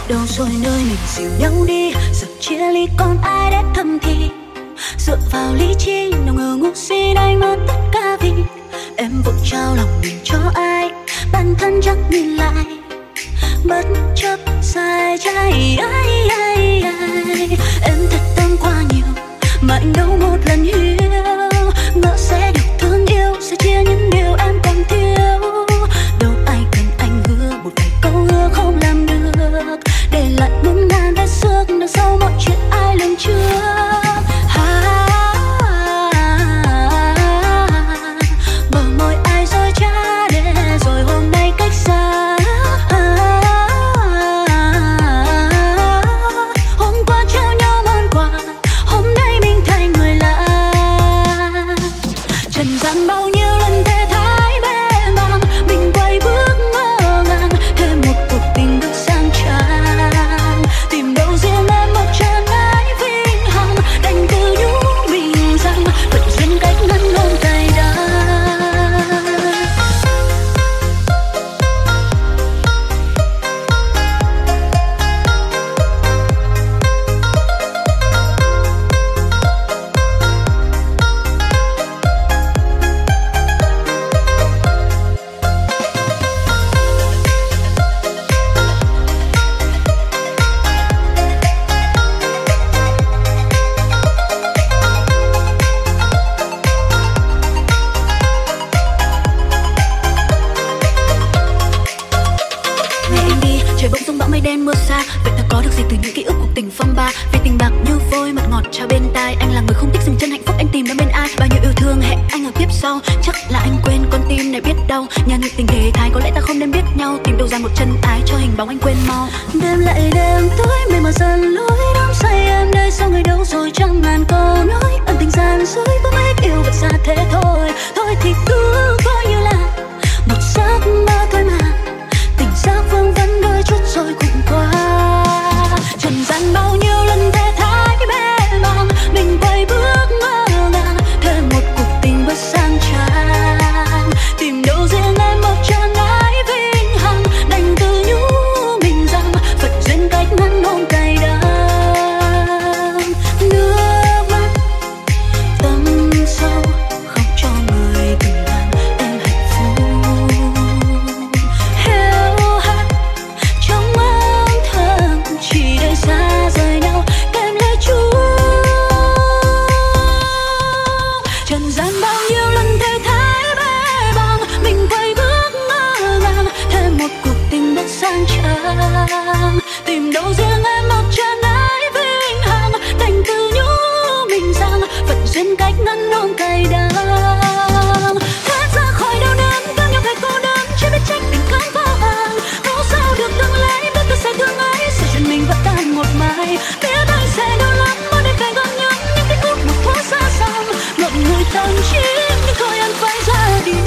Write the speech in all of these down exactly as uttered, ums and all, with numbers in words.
đâu rồi nơi mình dìu nhau đi, giờ chia ly còn ai để thầm thì dựa vào lý trí nào ngờ ngu si đánh mất tất cả vì em vội trao lòng mình cho ai, bản thân chẳng nhìn lại bất chấp sai trái. Ai, ai, ai. Em thật tâm quá nhiều mà anh đâu một lần hiểu, ngỡ sẽ được thương yêu, sẽ chia những điều em còn thiếu. Đâu ai cần anh hứa một vài câu hứa không làm được, để lại muôn ngàn vết xước đằng sau mọi chuyện ai lần trước. Bờ môi ai dối trá để rồi hôm nay cách xa. Hôm qua trao nhau món quà, hôm nay mình thành người lạ. Trần gian bao nhiêu lần thề thái bề bàng, mình quay bước ngỡ ngàng, thêm một cuộc tình được sang trang. Tìm đâu riêng em một chân ái vinh hằng, đành tự nhủ mình rằng phận duyên cách ngăn ngôn cay đắng. Ngày anh đi, trời bỗng dưng bão mây đen mưa xa. Vậy ta có được gì từ những ký ức cuộc tình phong ba? Vì tình bạc như vôi mật ngọt trao bên tai. Anh là người không thích dừng chân hạnh phúc, anh tìm đến bên ai? Bao nhiêu yêu thương hẹn anh ở kiếp sau, chắc là anh quên con tim này biết đâu. Nhà người tình thế thái có lẽ ta không nên biết nhau, tìm đâu ra một chân ái cho hình bóng anh quên mau. Đêm lại đêm tối mây mờ dần lối, đắm say em đây sao người đâu rồi trăm ngàn câu nói. Ân tình gian dối với mấy yêu vật xa thế thôi. Thôi thì cứ coi như là một giấc mơ thôi mà, tình giác vương vấn đôi chút rồi cũng qua. Trần gian bao nhiêu lần thề thái bề bàng, mình quay bước ngỡ ngàng, thêm một cuộc tình bất sang trang. Tìm đâu riêng em một chân ái vinh hằng, đành tự nhủ mình rằng phận duyên cách ngăn ngôn cay đắng. Nước mắt tâm sâu khóc cho người từng làm em hạnh phúc. Heo hắt trong âm thầm chỉ để xa rời nhau kèm lời chúc. Trần gian bao nhiêu lần thề thái bề bàng, mình quay bước ngỡ ngàng, thêm một cuộc tình bất sang trang. Tìm đâu riêng em một chân ái vinh hằng, đành tự nhủ mình rằng phận duyên cách ngăn ngôn cay đắng. Thoát ra khỏi đau đớn, cơn nhau ngày cô đơn, chưa biết trách tình cảm vô vàng. Dẫu sao được tương lai, biết tôi sẽ thương ai, sẽ chuyện mình vẫn tan một mai. Biết anh sẽ đau lắm, muốn đến cạnh gần nhau, nhưng cái phút một thoáng xa xăm, ngậm ngùi tâm trí, nhưng thôi anh phải ra đi.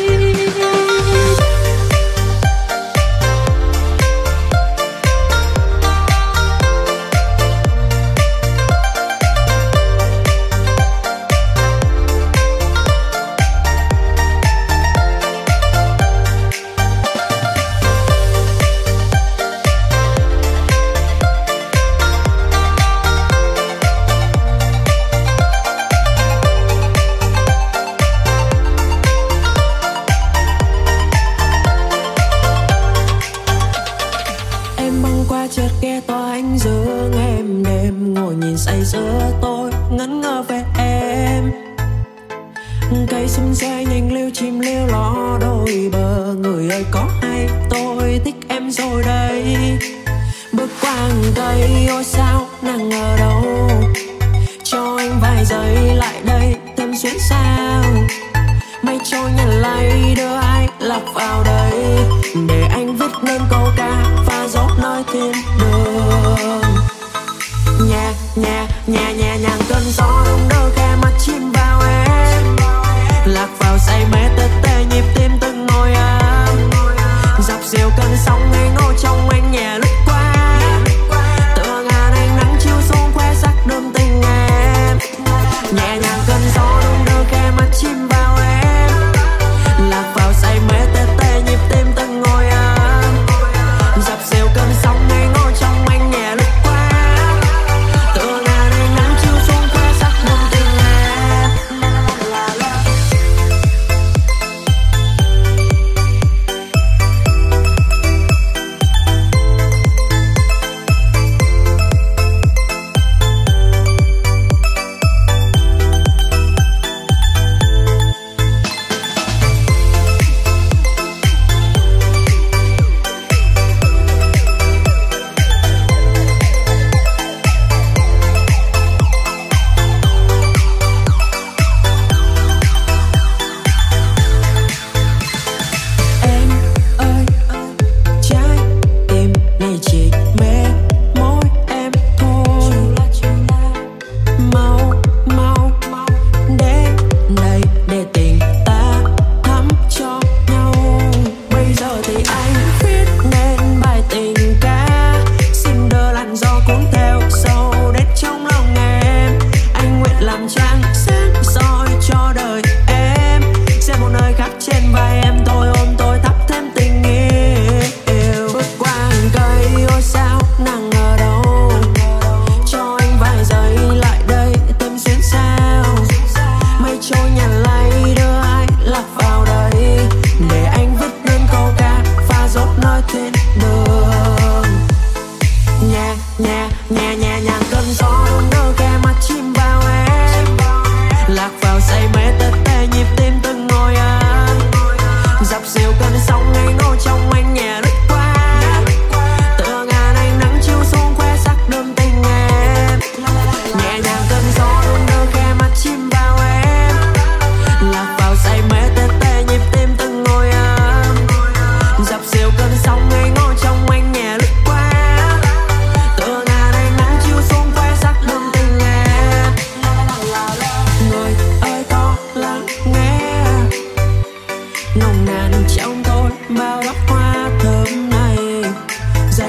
Em băng qua chợt nghe tòa anh giữa em đêm, ngồi nhìn say sưa tôi ngẩn ngơ về em. Cây sum xe nhanh liêu chim liêu ló đôi bờ, người ơi có hay tôi thích em rồi đây. Bước qua hàng cây ôi sao nàng ở đâu, cho anh vài giây lại đây thêm xuyến sao. Mây trôi nhàn lay đưa ai lạc vào đây, để anh viết nên câu ca pha dốc nơi thiên đường. Nhẹ nhẹ nhẹ nhẹ nhàng cơn gió đông đưa khe mắt chim vào em, lạc vào say mê tê tê nhịp tim từng ngôi ấm. Dọc dìu cơn sóng ngây ngô trong anh nhẹ lướt qua, tựa ngàn ánh nắng chiếu xuống khoe sắc đơm tình em. Nhẹ nhàng cơn gió đông đưa khe mắt chim vào em, lạc vào say mê tê tê nhịp tim từng ngôi ấm. Dọc dìu cơn sóng ngây ngô trong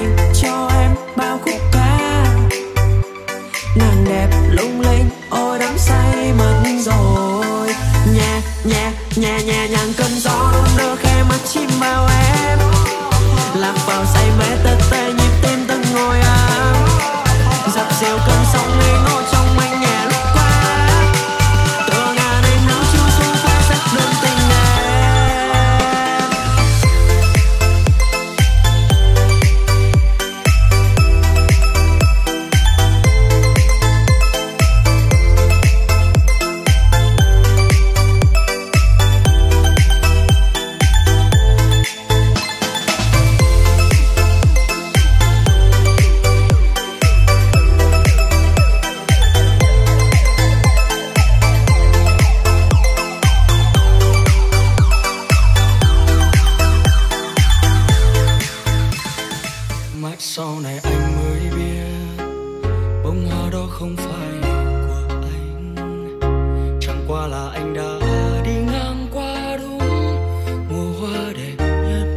dành cho em bao khúc ca. Nàng đẹp lung linh, ôi đắm say mất rồi. Nhẹ nhẹ nhẹ nhẹ nhàng cơn gió đung đưa khe mắt chim bao em, lạc vào say mê tê tê nhịp tim từng ngồi ám. Dập dìu cơn sóng ngây ngô trong manh nhẹ lúc qua, tựa ngàn đêm nắng chiếu xuống vai rất đơn tình em. Sau này anh mới biết bông hoa đó không phải của anh, chẳng qua là anh đã đi ngang qua đúng mùa hoa đẹp nhất.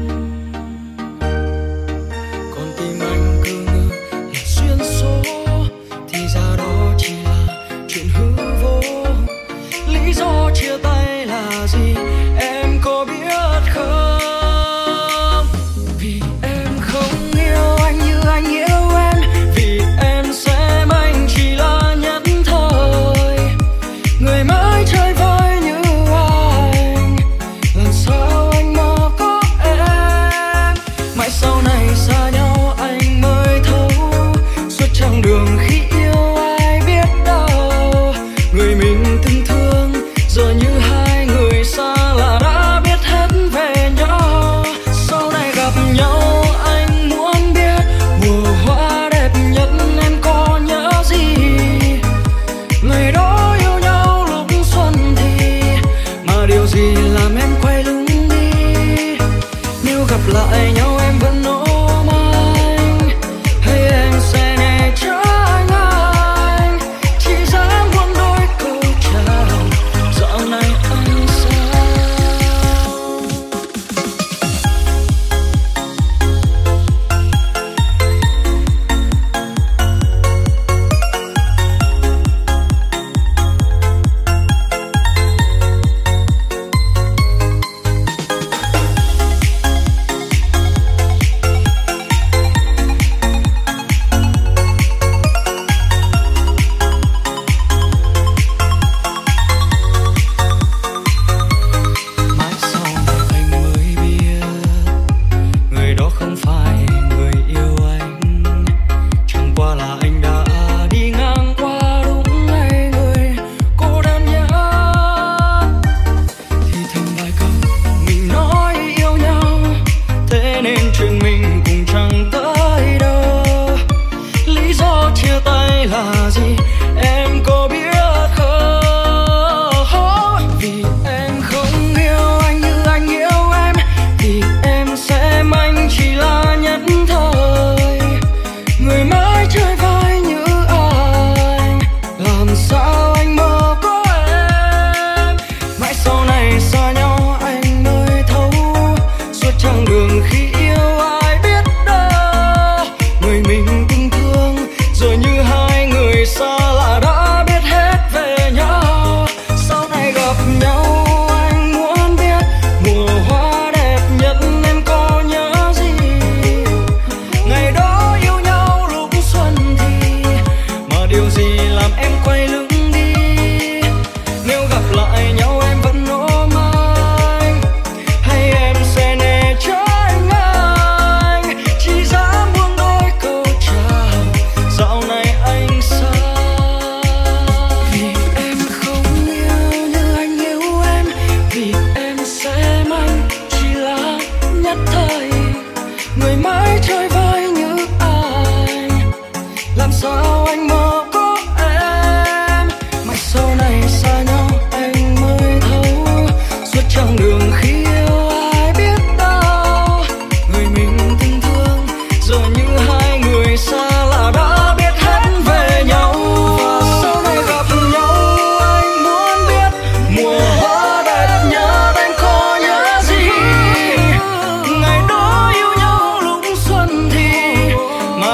Còn tim anh cứ ngỡ là duyên số, thì ra đó chỉ là chuyện hư vô. Lý do chia tay là gì em có biết không? Vì em không yêu anh như anh yêu em, vì em xem anh chỉ là nhất thời, người mãi chơi vơi như anh. Làm sao anh mà có em, mãi sau này xa nhau anh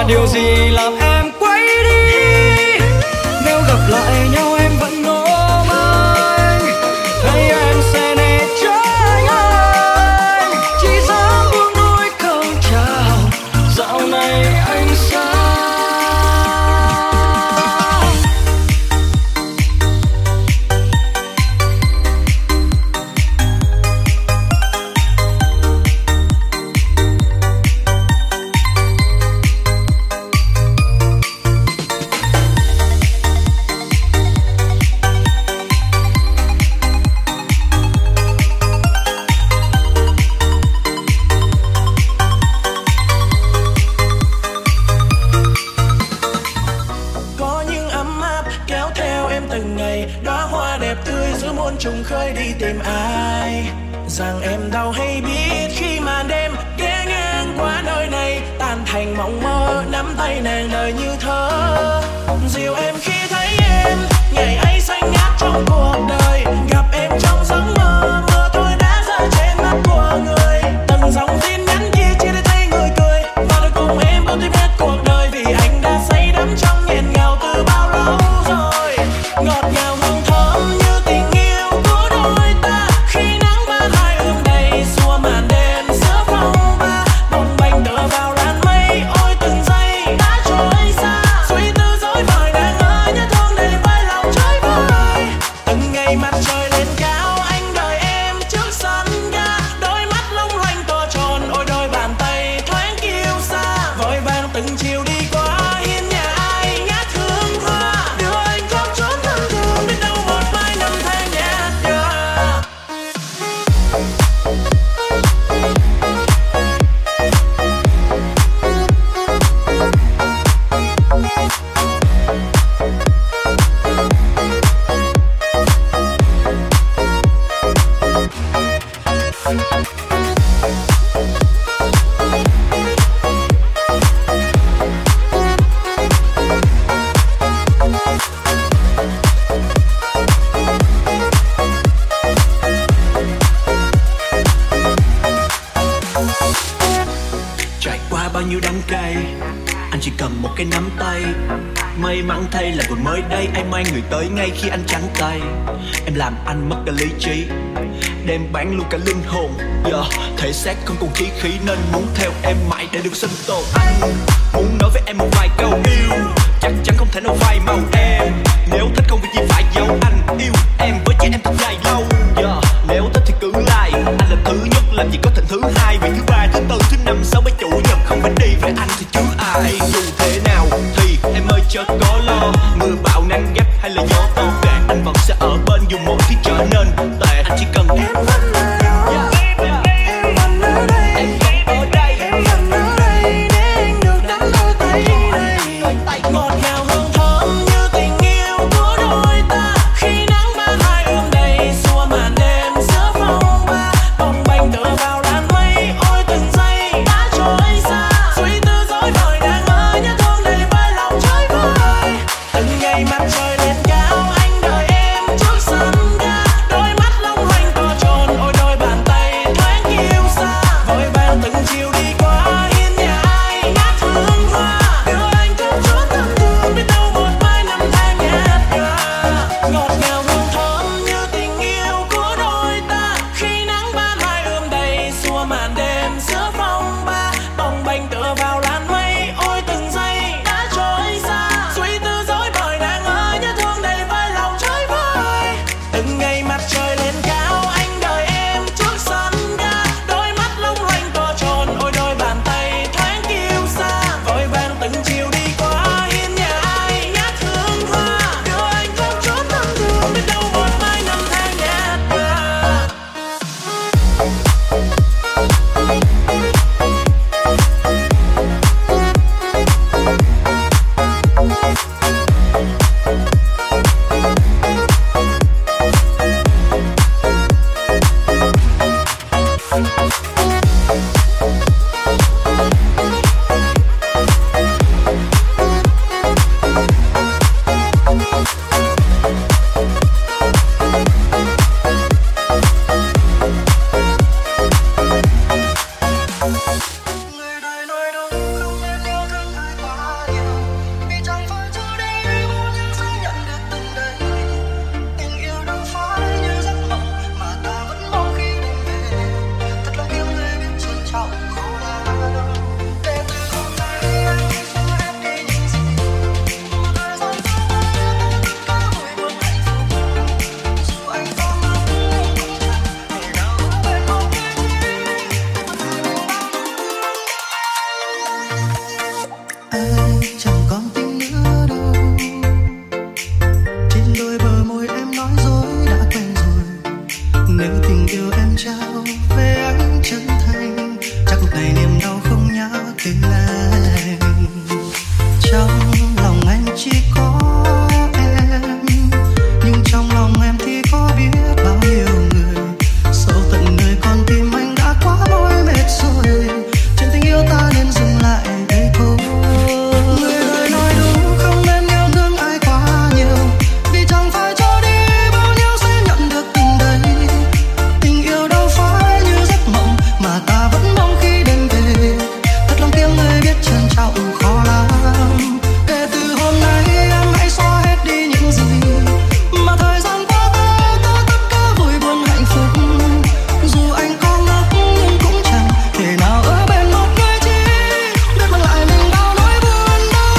điều gì làm em quay đi? Nếu gặp lại nhau em vẫn ôm anh, hay em sẽ né tránh anh, chỉ dám buông đôi câu chào. Dạo này anh sao? trùng khơi đi tìm ai, rằng em đâu hay biết khi màn đêm ghé ngang qua nơi này tan thành mộng mơ, nắm tay nàng đời như thơ. Dìu em khi thấy em ngày ấy xanh ngát trong cuộc đời, gặp em trong giấc mơ, mưa thôi đã rơi trên mắt của người. Từng dòng tin nhắn kia chỉ để thấy người cười, và rồi cùng em bước tiếp hết cuộc đời, vì anh đã say đắm trong nghẹn ngào từ bao lâu rồi. Ngọt ngào hương thơm như tình yêu của đôi ta, khi nắng ban hai ươm đầy xua màn đêm giữa phong ba, bồng bềnh tựa vào làn mây. Ôi từng giây đã trôi xa, suy tư dối bời đang ơi nhớ thương đầy vơi lòng chơi vơi. Từng ngày mặt trời lên cao anh đợi em trước sân ga, đôi mắt long lanh to tròn, ôi đôi bàn tay thoáng kiêu sa, vội vàng từng chiều đi qua hiên nhà ai ngát hương hoa, đưa anh khóc trốn thân thương đến đâu một mai năm tháng nhạt nhòa. Trải qua bao nhiêu đắng cay, anh chỉ cần một cái nắm tay. May mắn thay là vừa mới đây anh mang người tới ngay khi anh trắng tay. Em làm anh mất cả lý trí, đem bán luôn cả linh hồn. Giờ thể xác không còn chí khí nên muốn theo em mãi để được sinh tồn. Anh muốn nói với em một vài câu yêu, chắc chắn không thể nào phai màu em. Nếu thích không việc gì phải giấu, anh yêu em với trẻ em thật dài lâu. Giờ nếu thích thì cứ like, anh là thứ nhất làm gì có thành thứ hai, vì thứ ba thứ tư thứ năm sáu bảy chủ nhật không phải đi với anh thì chứ ai. Dù thế nào thì em ơi chớ có lo, mưa bão nắng gắt hay là gió to kệ, anh vẫn sẽ ở bên dù một khi trở nên tệ. Anh chỉ cần em vẫn ở đó, em vẫn ở đây, em vẫn ở đây, em vẫn ở đây để anh được nắm đôi tay này. Ngọt ngào hương thơm như tình yêu của đôi ta, khi nắng ban hai ươm đầy xua màn đêm giữa phong ba, bồng bềnh tựa vào làn mây. Ôi từng giây đã trôi xa, suy tư dối bời đang ơi nhớ thương đầy vơi lòng chơi vơi. Từng ngày mặt trời lên cao anh khó lắm. Kể từ hôm nay em hãy xóa hết đi những gì mà thời gian qua ta có tất cả vui buồn hạnh phúc. Dù anh có ngốc nhưng cũng chẳng thể nào ở bên một người chỉ biết mang lại mình bao nỗi buồn đau.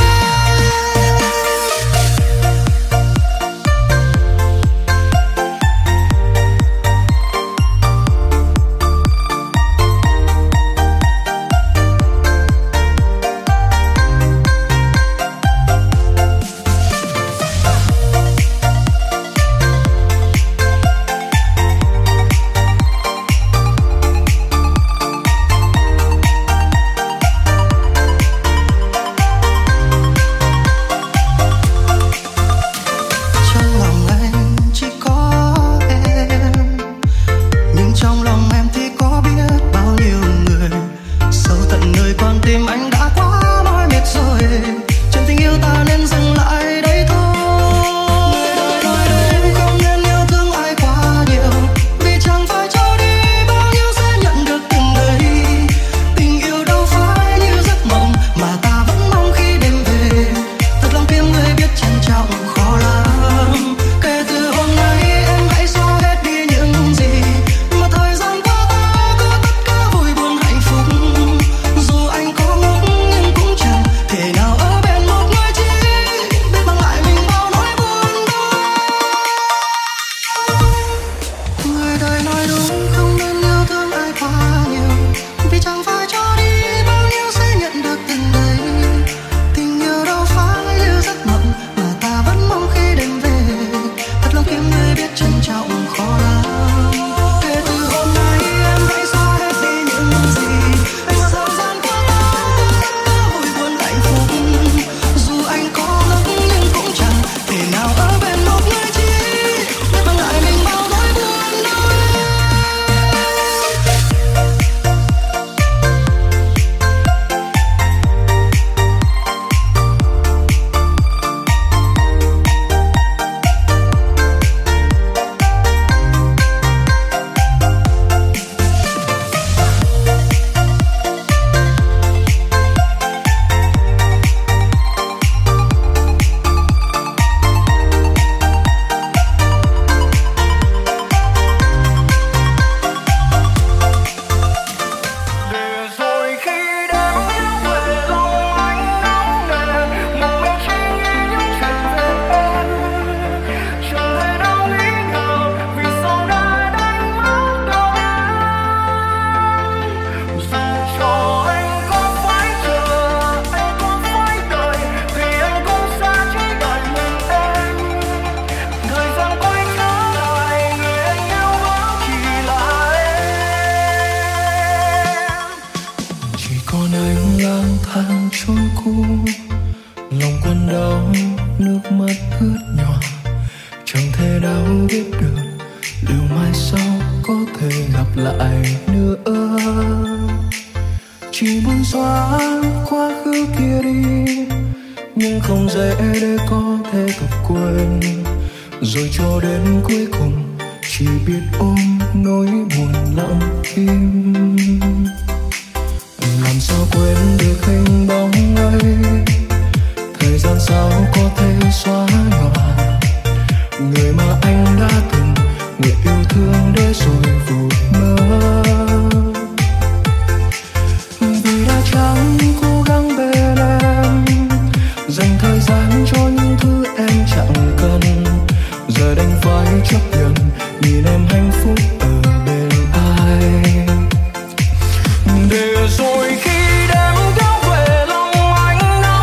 Trong lòng anh chỉ có em, nhưng trong lòng em thì có biết bao nhiêu người. Sâu tận nơi con tim anh đã quá mỏi mệt rồi. Chuyện tình yêu ta nên dừng lại đây thôi. Người đời nói em không nên yêu thương ai quá nhiều, vì chẳng phải cho đi bao nhiêu sẽ nhận được từng đấy. Tình yêu đâu phải như giấc mộng mà ta vẫn mong khi đêm về. Thật lòng kiếm người biết trân trọng khó lắm. Kể từ hôm nay em hãy xóa hết đi những gì mà thời gian qua ta có tất cả vui buồn hạnh phúc. Dù anh có ngốc nhưng cũng chẳng thể nào ở bên một người chỉ biết mang lại mình bao nỗi buồn đau. Người đời nói đúng không nên yêu thương ai quá nhiều, vì chẳng phải cho đi bao nhiêu sẽ nhận được từng đấy. Tình yêu đâu phải như giấc mộng mà ta vẫn mong khi đêm về. Thật lòng kiếm người biết trân trọng khó lắm. Kể từ hôm nay em hãy xóa hết đi những gì mà thời gian qua ta có tất cả vui buồn hạnh phúc. Dù anh có ngốc nhưng cũng chẳng thể nào ở bên một người chỉ biết mang lại mình bao nỗi buồn đau. Để rồi khi đêm kéo về lòng anh nóng nề, một mình suy nghĩ những chuyện về em. Chẳng thể nào nghĩ ngờ vì sao đã đánh mất đâu em. Dù cho anh có phải chờ, anh có phải đợi, thì anh cũng sẽ chỉ đợi mình em. Thời gian quay trở lại, người anh yêu vẫn chỉ là em. Chỉ còn anh lang thang trôi cu, lòng quặn đau nước mắt ướt nhòa. Chẳng thể nào biết được liệu mai sau có thể gặp lại nữa. Chỉ muốn xóa quá khứ kia đi, nhưng không dễ để có thể thật quên. Rồi cho đến cuối cùng chỉ biết ôm nỗi buồn lặng im. Làm sao quên được hình bóng ấy, thời gian sao có thể xóa nhòa người mà anh đã từng nguyện yêu thương để rồi vụt mơ. Vì đã chẳng cố gắng bên em, dành thời gian cho những thứ em chẳng cần. Giờ đành phải chấp nhận nhìn em hạnh phúc ở bên ai. Để rồi khi đêm kéo về lòng anh nóng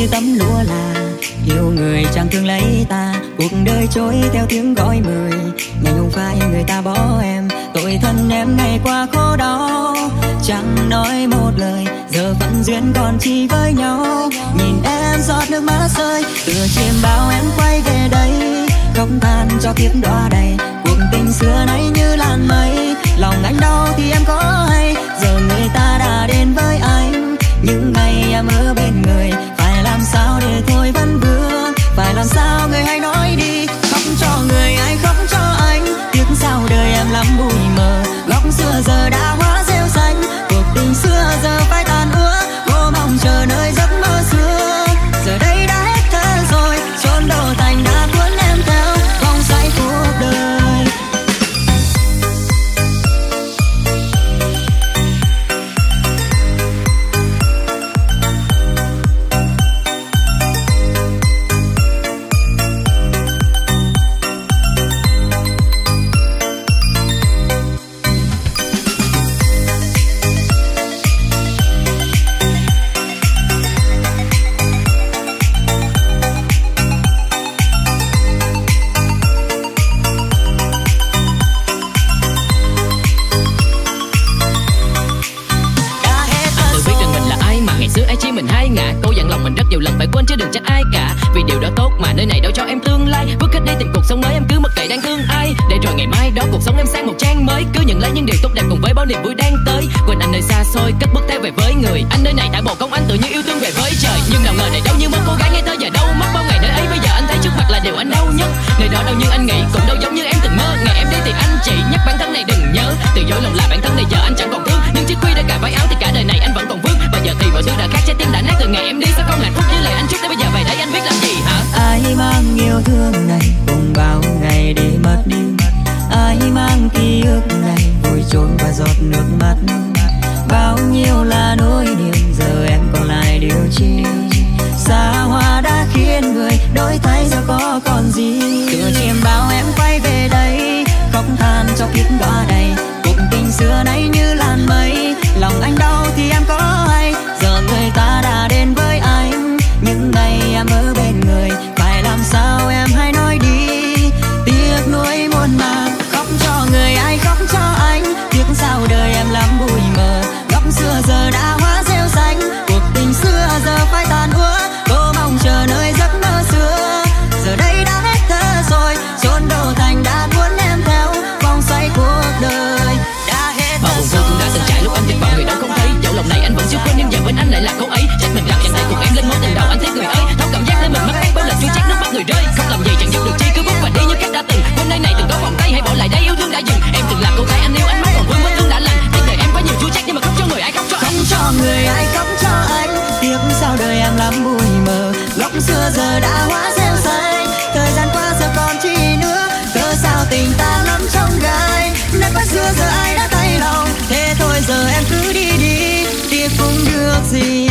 như tấm lụa là yêu người chẳng thương lấy ta, cuộc đời trôi theo tiếng gọi mời, nhanh không phải người ta bỏ em, tội thân em ngày qua khổ đau, chẳng nói một lời, giờ phận duyên còn chỉ với nhau, nhìn em giọt nước mắt rơi, từ chiêm bao em quay về đây, không than cho kiếp đọa đầy, cuộc tình xưa nay như làn mây, lòng anh đau thì em có hay, giờ người ta đã đến với anh, những ngày em ở bên người, phải làm sao để thôi vẫn vương, phải làm sao người hãy nói đi, khóc cho người ai khóc cho anh, tiếc sao đời em lắm bụi mờ, góc xưa giờ đã hóa rêu xanh, cuộc tình xưa giờ phải tàn úa, cô mong chờ nơi giấc mơ xưa, giờ đây đã hết thơ rồi, chốn đổ thành đã cuốn em theo vòng xoay cuộc đời. Nhiều lần phải quên chứ đừng trách ai cả, vì điều đó tốt mà nơi này đâu cho em tương lai, vứt hết đi tìm cuộc sống mới, em cứ mặc kệ đang thương ai, để rồi ngày mai đó cuộc sống em sang một trang mới, cứ nhận lấy những điều tốt đẹp cùng với bao niềm vui đang tới, quên anh nơi xa xôi cất bước theo về với người, anh nơi này thả bộ công anh tự như yêu thương về với trời, nhưng nào ngờ này đâu như mơ cô gái ngây thơ giờ đâu mất bao ngày nơi ấy, bây giờ anh thấy trước mặt là điều anh đau nhất, nơi đó đâu như anh nghĩ cũng đâu giống như em từng mơ, ngày em đi thì anh chỉ nhắc bản thân này đừng nhớ, từ dối lòng là bản thân này giờ anh chẳng còn thương, nhưng chiếc quy đã cài váy áo thì cả đời này anh vẫn còn vương, và giờ thì mọi thứ đã khác, trái tim đã nát từ ngày em đi, sao không hạnh phúc với lời anh chúc tới bây giờ về đây anh biết làm gì hả? Ai mang yêu thương này cùng bao ngày để mất đi, ai mang ký ức này vùi chôn và giọt nước mắt, bao nhiêu là nỗi niềm giờ em còn lại điều chi, xa hoa đã khiến người đổi thay giờ có còn gì, từ chiêm bao em quay về đây, khóc than cho kiếp đọa đầy, cuộc tình xưa nay như làn mây, lòng anh đau thì em có hay, giờ người ta đã đến với anh, những ngày em ở bên người, phải làm sao em hãy nói đi, tiếc nuối muôn màng, khóc cho người ai khóc cho anh, tiếc sao đời em lắm bụi mờ, góc xưa giờ đã hóa rêu xanh, cuộc tình xưa giờ phải tàn úa, cô mong chờ nơi giấc mơ xưa, giờ đây đã hết thơ rồi, chốn đổ thành đã cuốn em theo vòng xoay cuộc đời, đã hết thơ rồi. Cũng đã từng trải lúc anh tìm vào người đâu không thấy, dẫu lòng này anh vẫn chưa quên nhưng giờ bên anh lại là cô ấy, trách mình rằng dành tay cùng em lên mối tình đầu, anh thấy người ơi thấu cảm giác lên mình mất ấy, bao lần chua chát nước mắt người rơi, không làm gì chẳng giúp được chi, cứ bước và đi như cách đã từng, hôm nay này từng có vòng tay hãy bỏ lại đây, yêu thương đã dừng, em từng là cô gái anh yêu, ánh mắt còn vương vết thương đã lành, tiếc đời em quá nhiều chua chát nhưng mà khóc cho người ai khóc cho anh, không cho người ai khóc cho anh, tiếc sao đời em lắm bụi mờ, góc xưa giờ đã hóa rêu xanh, thời gian qua giờ còn chi nữa, cớ sao tình ta lắm trong gai, nét mắt xưa giờ ai đã thay lòng, thế thôi giờ em cứ đi đi, tiếc cũng được gì.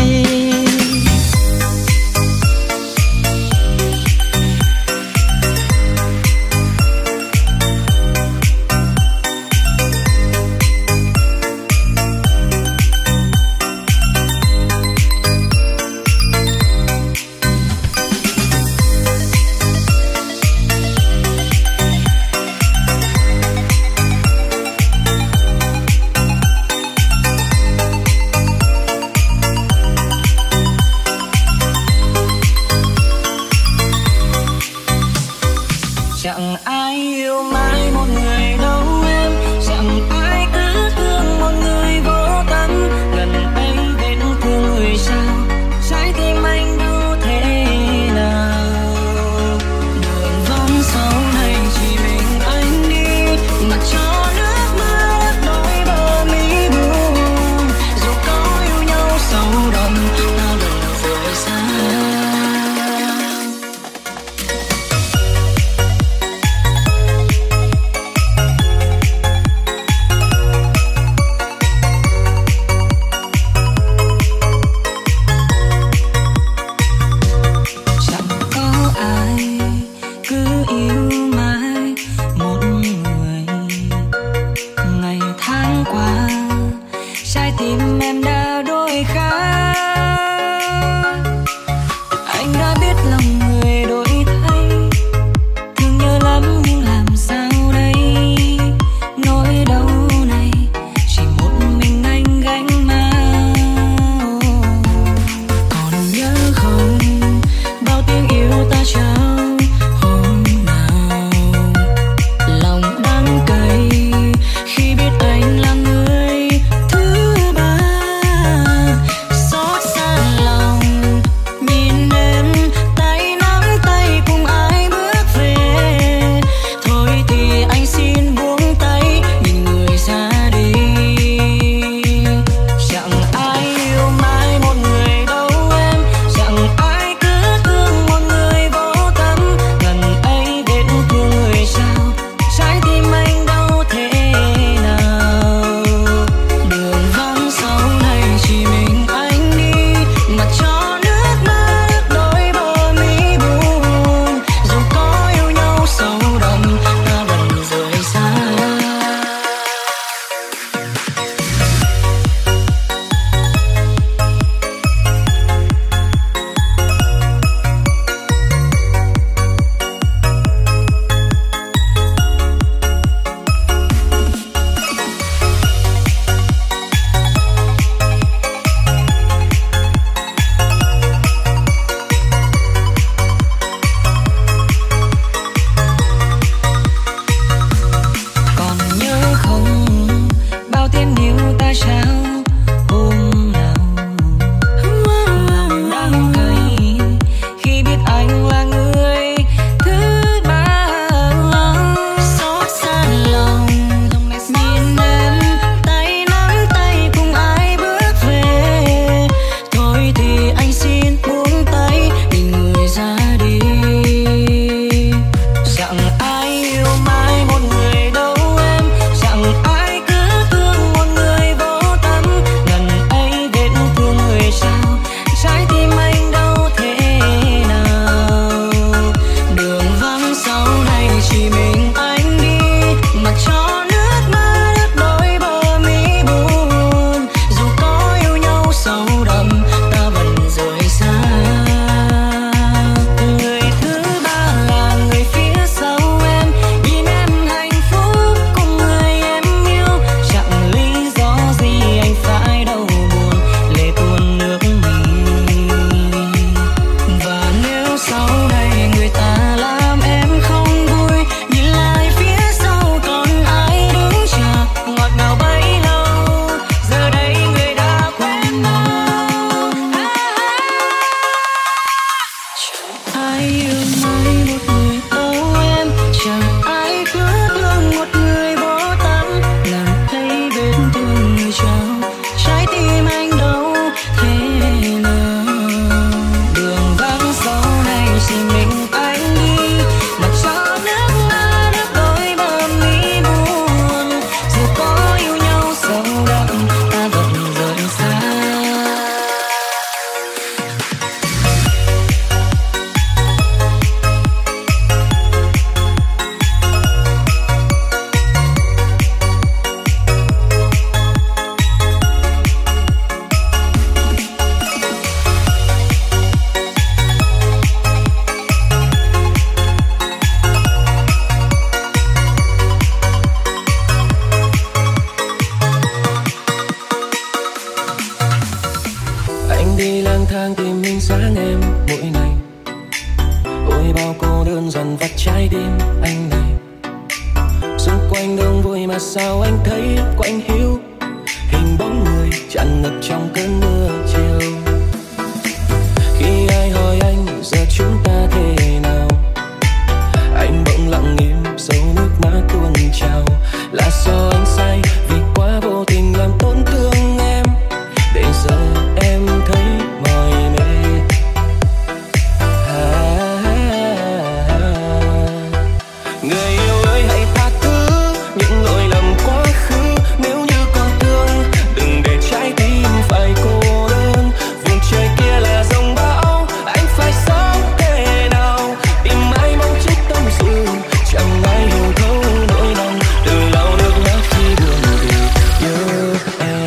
hình dáng em mỗi ngày. Ôi bao cô đơn dần vắt trái tim anh này. Xung quanh đông vui mà sao anh thấy quạnh hiu, hình bóng người tràn ngập trong cơn mưa chiều. Khi ai hỏi anh giờ chúng ta thế nào, anh bỗng lặng im dấu nước mắt tuôn trào. Là do anh sai vì quá vô tình làm tổn thương em, để giờ em thấy mỏi mệt. À, à, à. Người yêu ơi hãy tha thứ những lỗi lầm quá khứ, nếu như còn thương đừng để trái tim phải cô đơn. Vùng trời kia là dòng bão, anh phải sống thế nào, tìm ai mong chút tâm sự, chẳng ai hiểu thấu nỗi lòng. Từ lau nước mắt khi buồn vì nhớ em.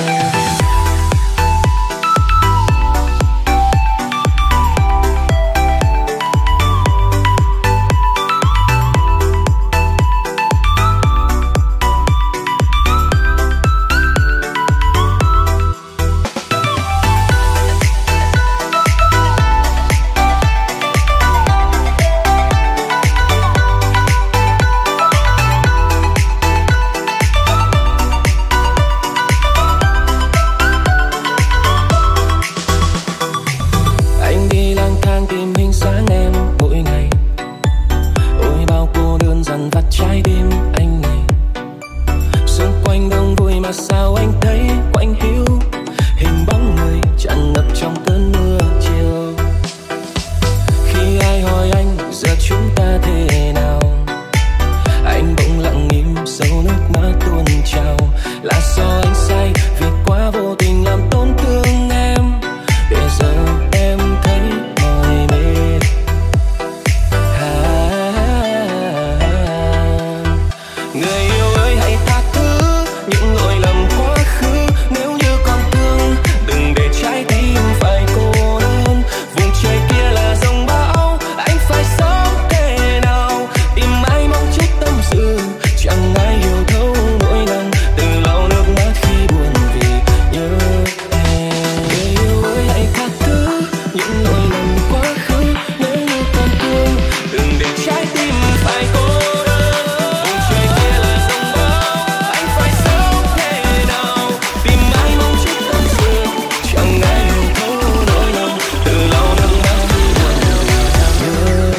Anh đi lang thang tìm hình dáng em mỗi ngày. Ôi bao cô đơn dần vắt trái tim anh này. Xung quanh đông vui mà sao anh thấy quạnh hiu, hình bóng người tràn ngập trong cơn mưa chiều. Khi ai hỏi anh giờ chúng ta thế nào, anh bỗng lặng im dấu nước mắt tuôn trào. Là do anh sai vì quá vô tình làm tổn thương em, để giờ em thấy mỏi mệt. À, à, à. Người yêu ơi hãy tha thứ những lỗi lầm quá khứ, nếu như còn thương đừng để trái tim phải cô đơn. Vùng trời kia là dòng bão, anh phải sống thế nào, tìm ai mong chút tâm sự, chẳng ai hiểu thấu nỗi lòng. Từ lau nước mắt khi buồn vì nhớ em. Người yêu ơi hãy tha thứ những lỗi lầm quá khứ, nếu như còn thương đừng để trái tim phải cô đơn. Vùng trời kia là dòng bão, anh phải sống thế nào, tìm ai mong chút tâm sự, chẳng ai hiểu thấu nỗi lòng. Từ lau nước mắt khi buồn vì nhớ em.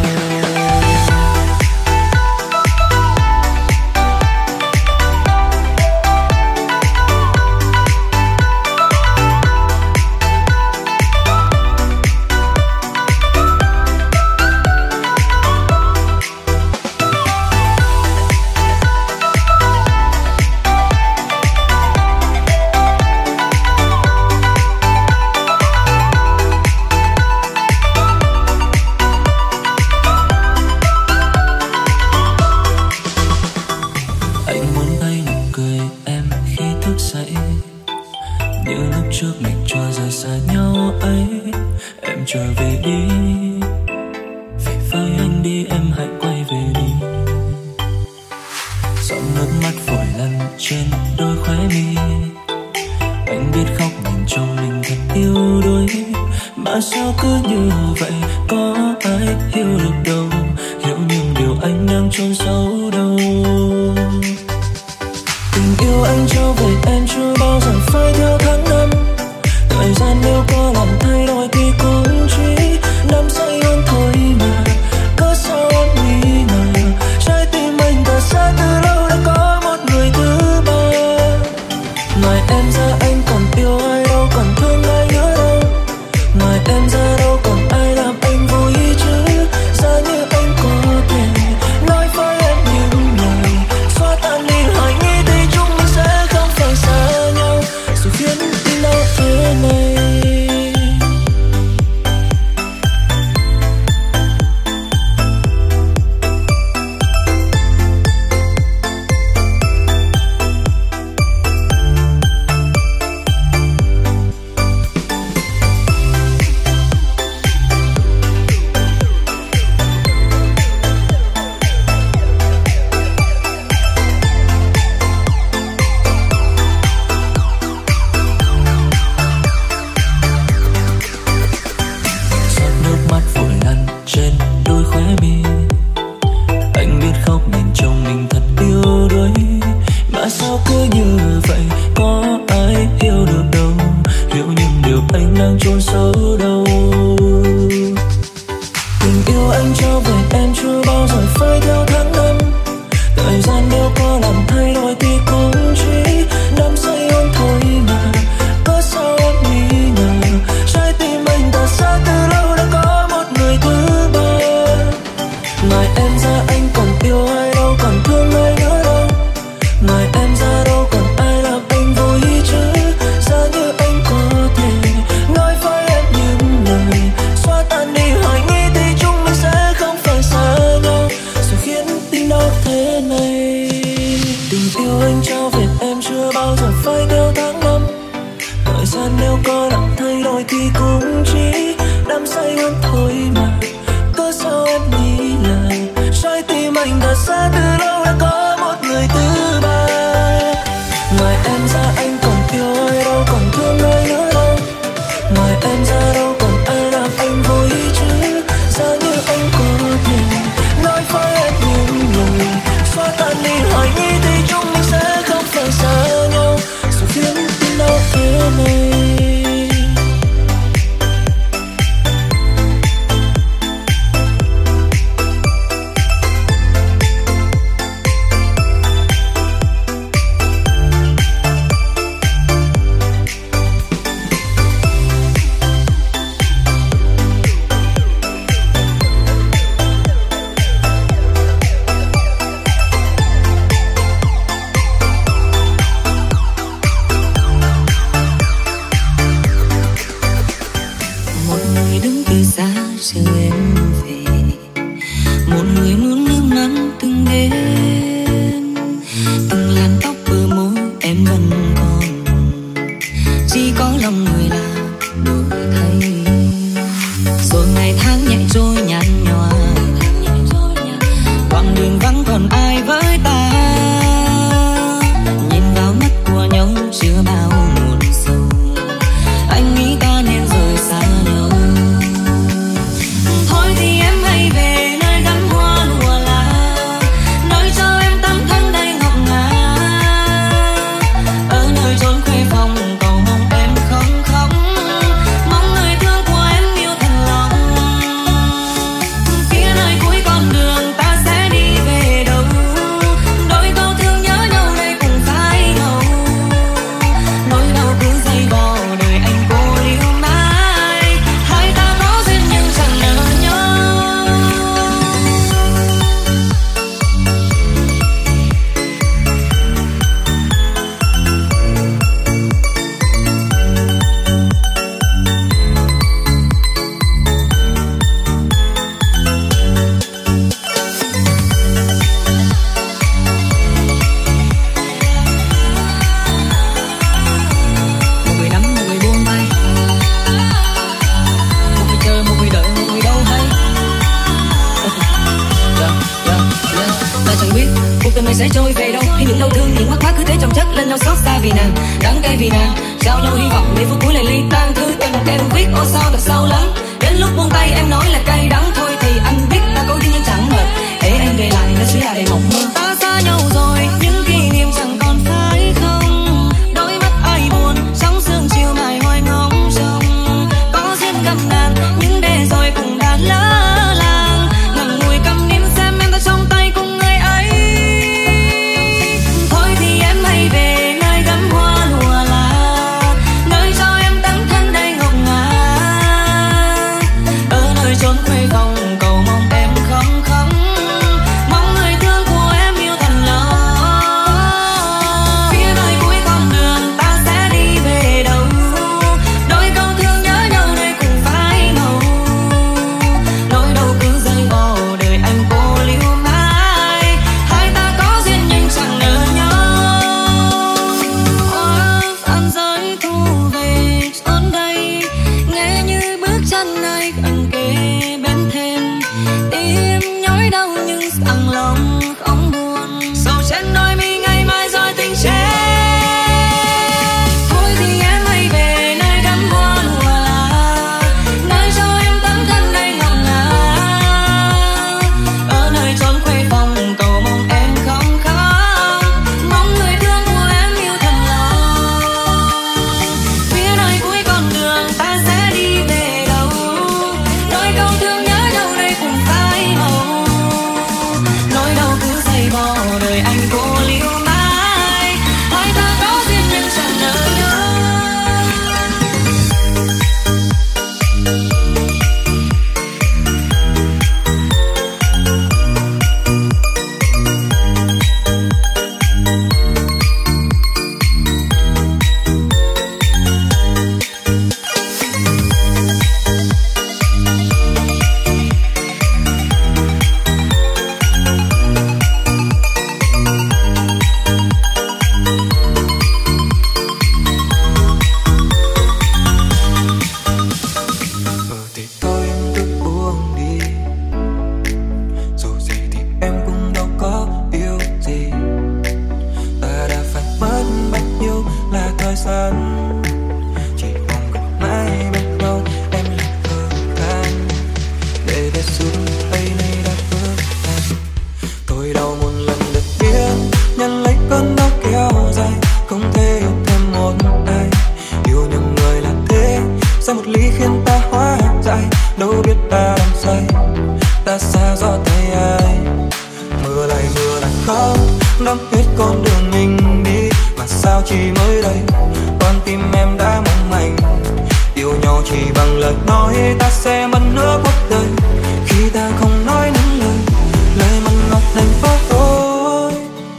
Anh muốn thấy nụ cười em khi thức dậy, như lúc trước mình chưa rời xa nhau ấy. Em trở về đi, vì với anh đi em hãy quay về đi. Giọt nước mắt vội lăn trên đôi khóe mi, anh biết khóc nhìn trong mình thật yếu đuối, mà sao cứ như vậy, có ai hiểu được đâu, hiểu những điều anh đang chôn sâu đâu. Tình yêu anh trao về em chưa bao giờ phai theo tháng năm, thời gian nếu có làm thay đổi thì cũng chỉ năm giây hơn thôi mà. Cớ sao em nghĩ ngờ trái tim anh đã xa từ lâu, đã có một người thứ ba. Ngoài em ra anh còn yêu ai đâu, còn thương ai nữa đâu. Ngoài em ra đâu còn ai làm anh vui chứ. Giá như anh có thể nói với em những lời xóa tan đi hoài nghi, thì chúng mình sẽ không phải xa nhau, dù khiến tim đau thế này. rồi thì cũng chỉ đắm say hơn thôi mà. Có sao em nghĩ là trái tim anh thật xa từ lâu đã có một người thứ ba. Ngoài em ra anh còn yêu ai đâu, còn thương ai nữa đâu. Ngoài em ra đâu còn ai làm anh vui chứ. Giá như anh có thể nói với em những lời xóa tan đi hoài nghi thì chúng mình sẽ không phải xa nhau. Dù khiến tim đau thế này. Sẽ trôi về đâu khi những đau thương những mất mát cứ thế chồng chất lên nhau xót xa vì nàng đắng cay vì nàng trao nhau hy vọng để phút cuối lại ly tan. Thư tình em viết ô sao thật sâu lắm, đến lúc buông tay em nói là cay đắng thôi thì anh biết ta có duyên nhưng chẳng mệt để em về lại nó chỉ là đầy mộng mơ. Ta xa nhau rồi những kỷ niệm chẳng còn phải không, đôi mắt ai buồn sóng sương chiều mãi hoài ngóng trông có duyên gặp nàng nhưng để rồi cũng đã lỡ làng ngậm ngùi câm nín xem em ta trong tay cùng người ấy. Thôi thì em hãy về nơi gấm hoa lụa là nơi cho em chỉ mong gặp mãi bên nhau em là thở than để về xuống tay này đã vỡ tan. Tôi đau một lần được biết nhận lấy cơn đau kéo dài, không thể yêu thêm một ai. Yêu nhầm người là thế, sao một ly khiến ta hóa dại, đâu biết ta làm say, ta xa gió tay ai. Mưa lại mưa lại khóc, đắm hết con đường mình đi, mà sao chỉ mới đây con tim em đã mong manh. Yêu nhau chỉ bằng lời nói, ta sẽ mất nửa cuộc đời khi ta không nói nên lời, lời mặn ngọt đành vỡ thôi.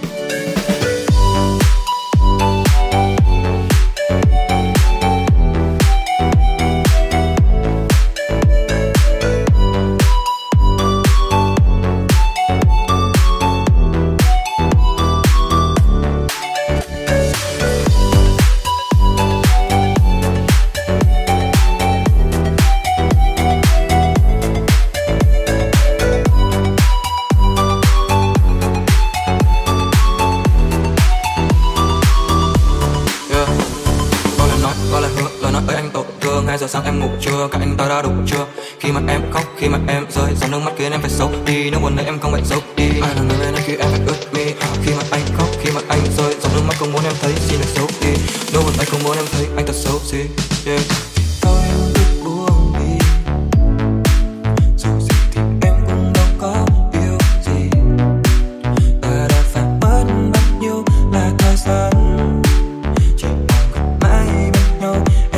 Giờ sáng em ngủ chưa, các anh ta đã đủ chưa? Khi mà em khóc, khi mà em rơi, dòng nước mắt khiến em phải xấu đi. Nếu buồn này em không phải giấu đi. Ai là người bên em khi em phải ướt mi? Khi mà anh khóc, khi mà anh rơi, dòng nước mắt không muốn em thấy, xin được xấu đi. Nếu buồn anh không muốn em thấy, anh thật xấu xí. Yeah. Thôi em cứ buông đi, dù gì thì em cũng đâu có yêu gì. Ta đã phải mất bao nhiêu là thời gian, chỉ mong gặp mãi bên nhau.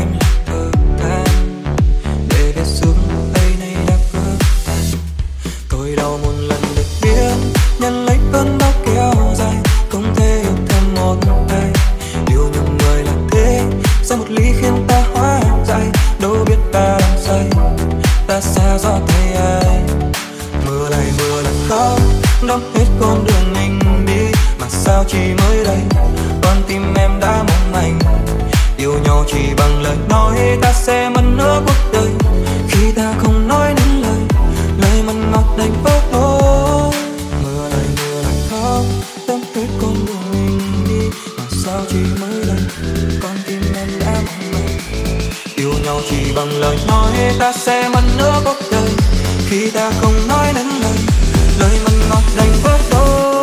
Tôi đau một lần được biết nhận lấy cơn đau kéo dài, không thể yêu thêm một ai. Yêu nhầm người là thế, sao một ly khiến ta hóa dại, đâu biết ta làm say, ta xa gió tay ai. Mưa lại mưa lại khóc, đắm hết con đường mình đi, mà sao chỉ mới đây con tim em đã mong manh. Yêu nhau chỉ bằng lời nói, ta sẽ mất nửa cuộc đời khi ta không nói nên lời, lời mặn ngọt đành vỡ thôi. Mưa lại mưa lại khóc, đắm hết con đường mình đi, mà sao chỉ mới đây con tim em đã mong manh. Yêu nhau chỉ bằng lời nói, ta sẽ mất nửa cuộc đời khi ta không nói nên lời, lời mặn ngọt đành vỡ thôi.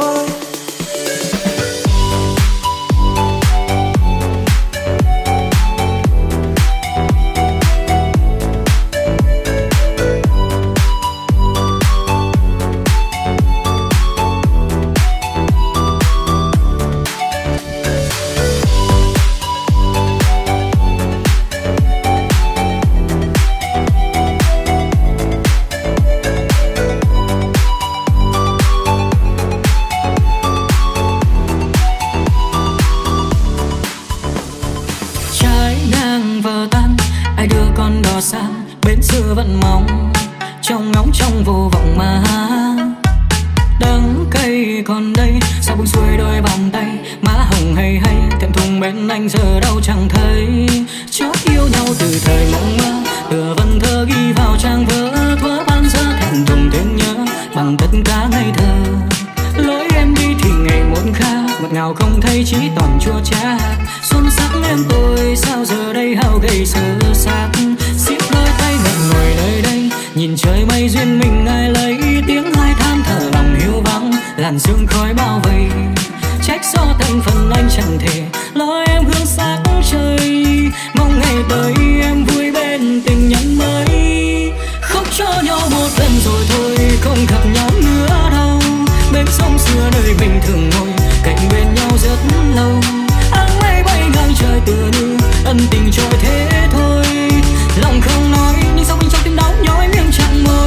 Bên xưa vẫn mong trong ngóng trong vô vọng mà đắng cay còn đây, sao buông xuôi đôi bàn tay, má hồng hay hay thẹn thùng bên anh giờ đâu chẳng thấy. Chót yêu nhau từ thời mộng mơ, tựa vần thơ ghi vào trang vỡ, thuở ban giờ thẹn thùng thương nhớ bằng tất cả ngày thơ. Lối em đi thì ngày một khác, ngọt ngào không thấy chỉ toàn chua chát. Xuân sắc em tôi sao giờ đây hao gầy sơ xác, xiết đôi tay ngậm ngồi nơi đây, nhìn trời mây duyên mình ai lấy. Tiếng hai than thở lòng hiu vắng, làn sương khói bao vây. Trách do thành phần anh chẳng thể lo em hướng sáng trời, mong ngày tới em vui bên tình nhân mới. Khóc cho nhau một lần rồi thôi, không gặp nhau nữa đâu. Bên sông xưa nơi mình thường ngồi, cạnh bên nhau rất lâu. Áng mây bay ngang trời tựa như ân tình trôi thế thôi. Lòng không nói nhưng sâu bên trong tim đau nhói miệng chẳng môi.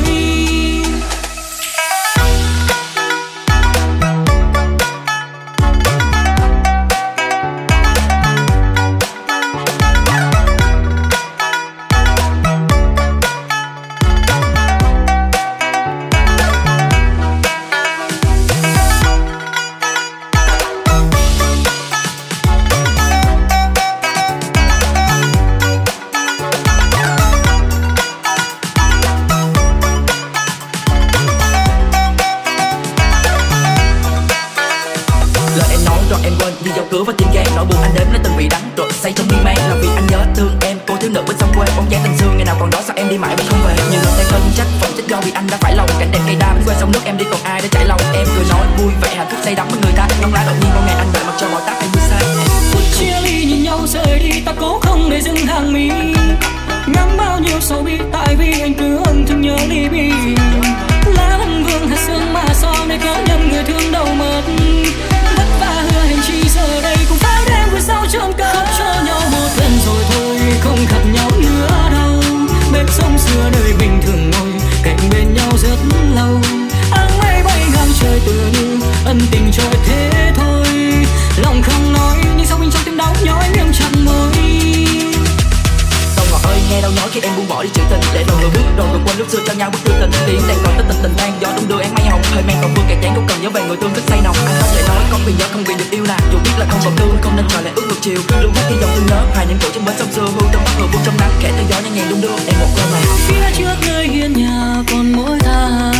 ta cố không để dừng hàng mi. Ngắm bao nhiêu sầu bi tại vì anh cứ âm thầm nhớ ly bi. Lá hân vương hạt sương mà sao để kéo nhân người thương đâu mất. Vất vả hứa hẹn chi giờ đây cũng phải đêm vui sau trọn cớ. Khóc cho nhau một lần rồi thôi không gặp nhau nữa đâu. Bên sông xưa nơi bình thường ngồi cạnh bên nhau rất lâu. Áng mây bay ngang trời tựa như ân tình trôi thế thôi. Lòng không nói nhưng sao bên trong tim đau nhói miệng chặt môi. Sông ngọt ơi nghe đâu nói khi em buông bỏ đi chữ tình. Để rồi người bước rồi vượt quên lúc xưa cho nhau bức thư tình. Tiếng đàn còn tích tình tình tan gió đung đưa em mây hồng. Hơi men còn vương kẹt chán cũng cần nhớ về người thương thức say nồng. Anh không thể nói con vì nhớ không vì được yêu là dù biết là không còn thương không nên gọi lại ước ngược chiều. Luôn hát khi dòng thương nhớ hoài những cũ trên bến sông xưa. Hương trong mắt người buông trong nắng khẽ theo gió nhẹ nhàng đung đưa em một cơ mà. Phía trước nơi hiên nhà còn mỗi ta.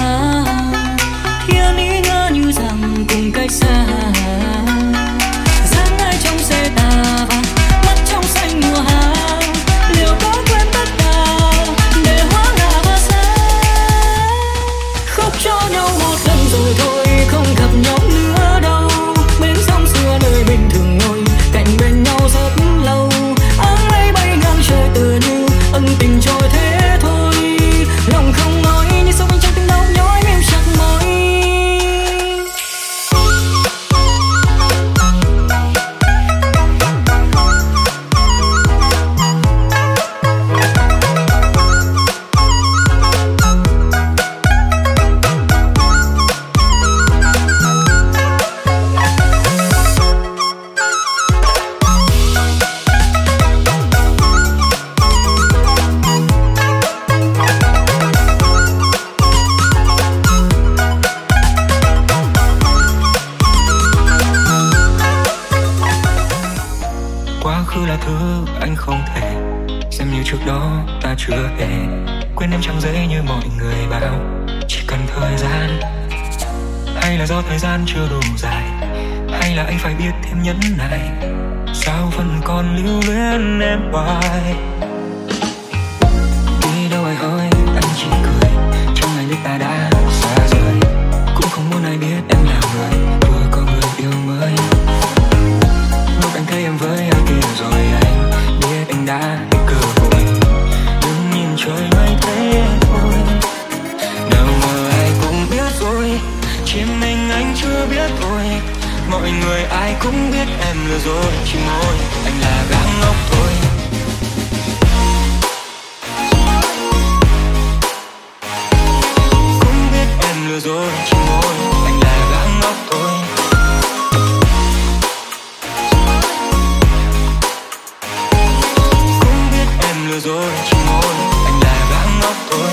Thiên ý ngỡ như rằng cùng cách xa. Dáng ai trong xe ta và mắt trong xanh mùa hạ. Liệu có quên tất cả để hóa ngã và xa. Khóc cho nhau một lần rồi thôi không gặp nhau nữa đâu. Bên sông xưa nơi bình thường ngồi cạnh bên nhau rất lâu. Áng mây bay ngang trời tựa như ân tình trôi thế thôi. Lòng không nói nhưng sâu bên trong tim đau nhói mềm chặt môi. Anh không thể xem như trước đó ta chưa hề quên em chẳng dễ như mọi người bảo. Chỉ cần thời gian, hay là do thời gian chưa đủ dài, hay là anh phải biết thêm nhẫn nại. Sao vẫn còn lưu luyến em hoài. Đi đâu ai hỏi anh chỉ cười. Trong ngày biết ta đã xa rời, cũng không muốn ai biết em là người vừa có người yêu mới. Lúc anh thấy em với ai kia rồi anh biết anh đã hết cơ hội. Đừng nhìn trời mây thế thôi. Đâu ngờ ai cũng biết rồi, chỉ mình anh chưa biết thôi. Mọi người ai cũng biết em lừa dối, chỉ mỗi anh là gã ngốc thôi. Cũng biết em lừa dối, chỉ mỗi anh là gã ngốc thôi. Rồi chỉ mỗi anh là gã ngốc thôi.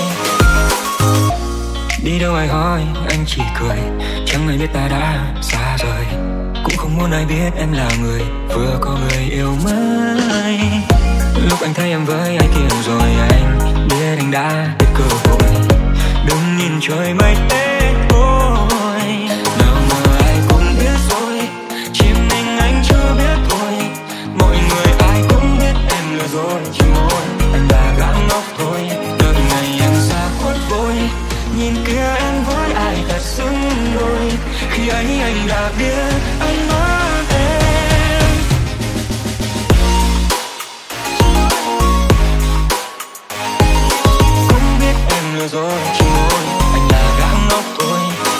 Đi đâu ai hỏi anh chỉ cười. Chẳng ai biết ta đã xa rời, cũng không muốn ai biết em là người vừa có người yêu mới. Lúc anh thấy em với ai kia rồi anh biết anh đã hết cơ hội. Đừng nhìn trời mây thế thôi. Nào mà ai cũng biết rồi, chỉ mình anh chưa biết thôi. Mọi người ai cũng biết em lừa dối, chỉ mỗi anh là gã ngốc thôi. Đợi ngày em xa khuất vội, nhìn kia em với ai thật xứng đôi. Khi ấy anh đã biết anh mất em. Cũng biết em lừa dối, chỉ mỗi anh là gã ngốc thôi.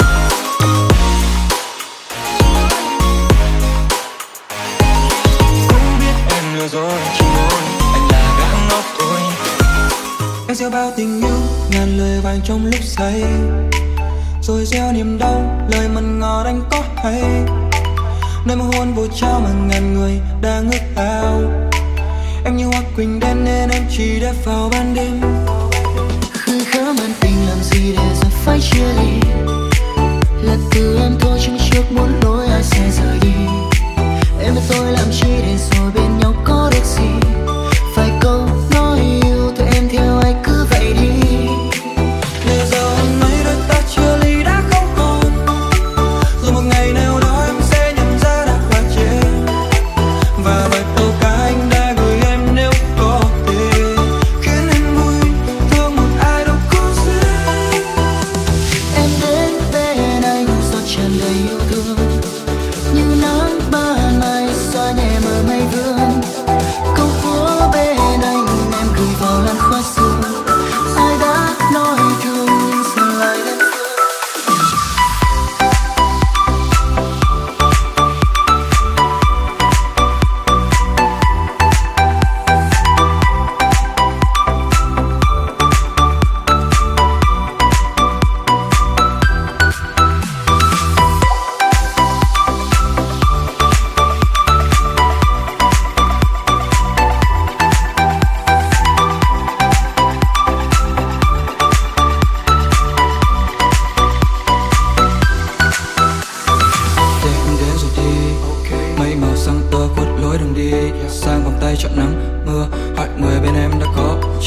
Cũng biết em lừa dối, chỉ mỗi anh là gã ngốc thôi. Em gieo bao tình yêu ngàn lời vàng trong lúc say, rồi gieo niềm đau lời mặn ngọt anh có hay. Nơi mà hôn vô trao mà ngàn người đang ước ao. Em như hoa quỳnh đen nên em chỉ đẹp vào ban đêm. Khơi khá man tình làm gì để giờ phải chia ly. Là từ em thôi chứ trước muốn lối ai sẽ rời đi. Em và tôi làm chi để rồi bên nhau có được gì. Phải câu nói yêu thôi em theo ai cứ vậy đi. Để giờ hôm nay đôi ta chia ly đã không còn. Rồi một ngày nào đó em sẽ nhận ra đã qua chế. Và bài câu ca anh đã gửi em nếu có thể khiến em vui thương một ai đâu có dễ. Em đến bên anh gió tràn đầy yêu thương. Như nắng ban mai xóa nhẹ mờ mây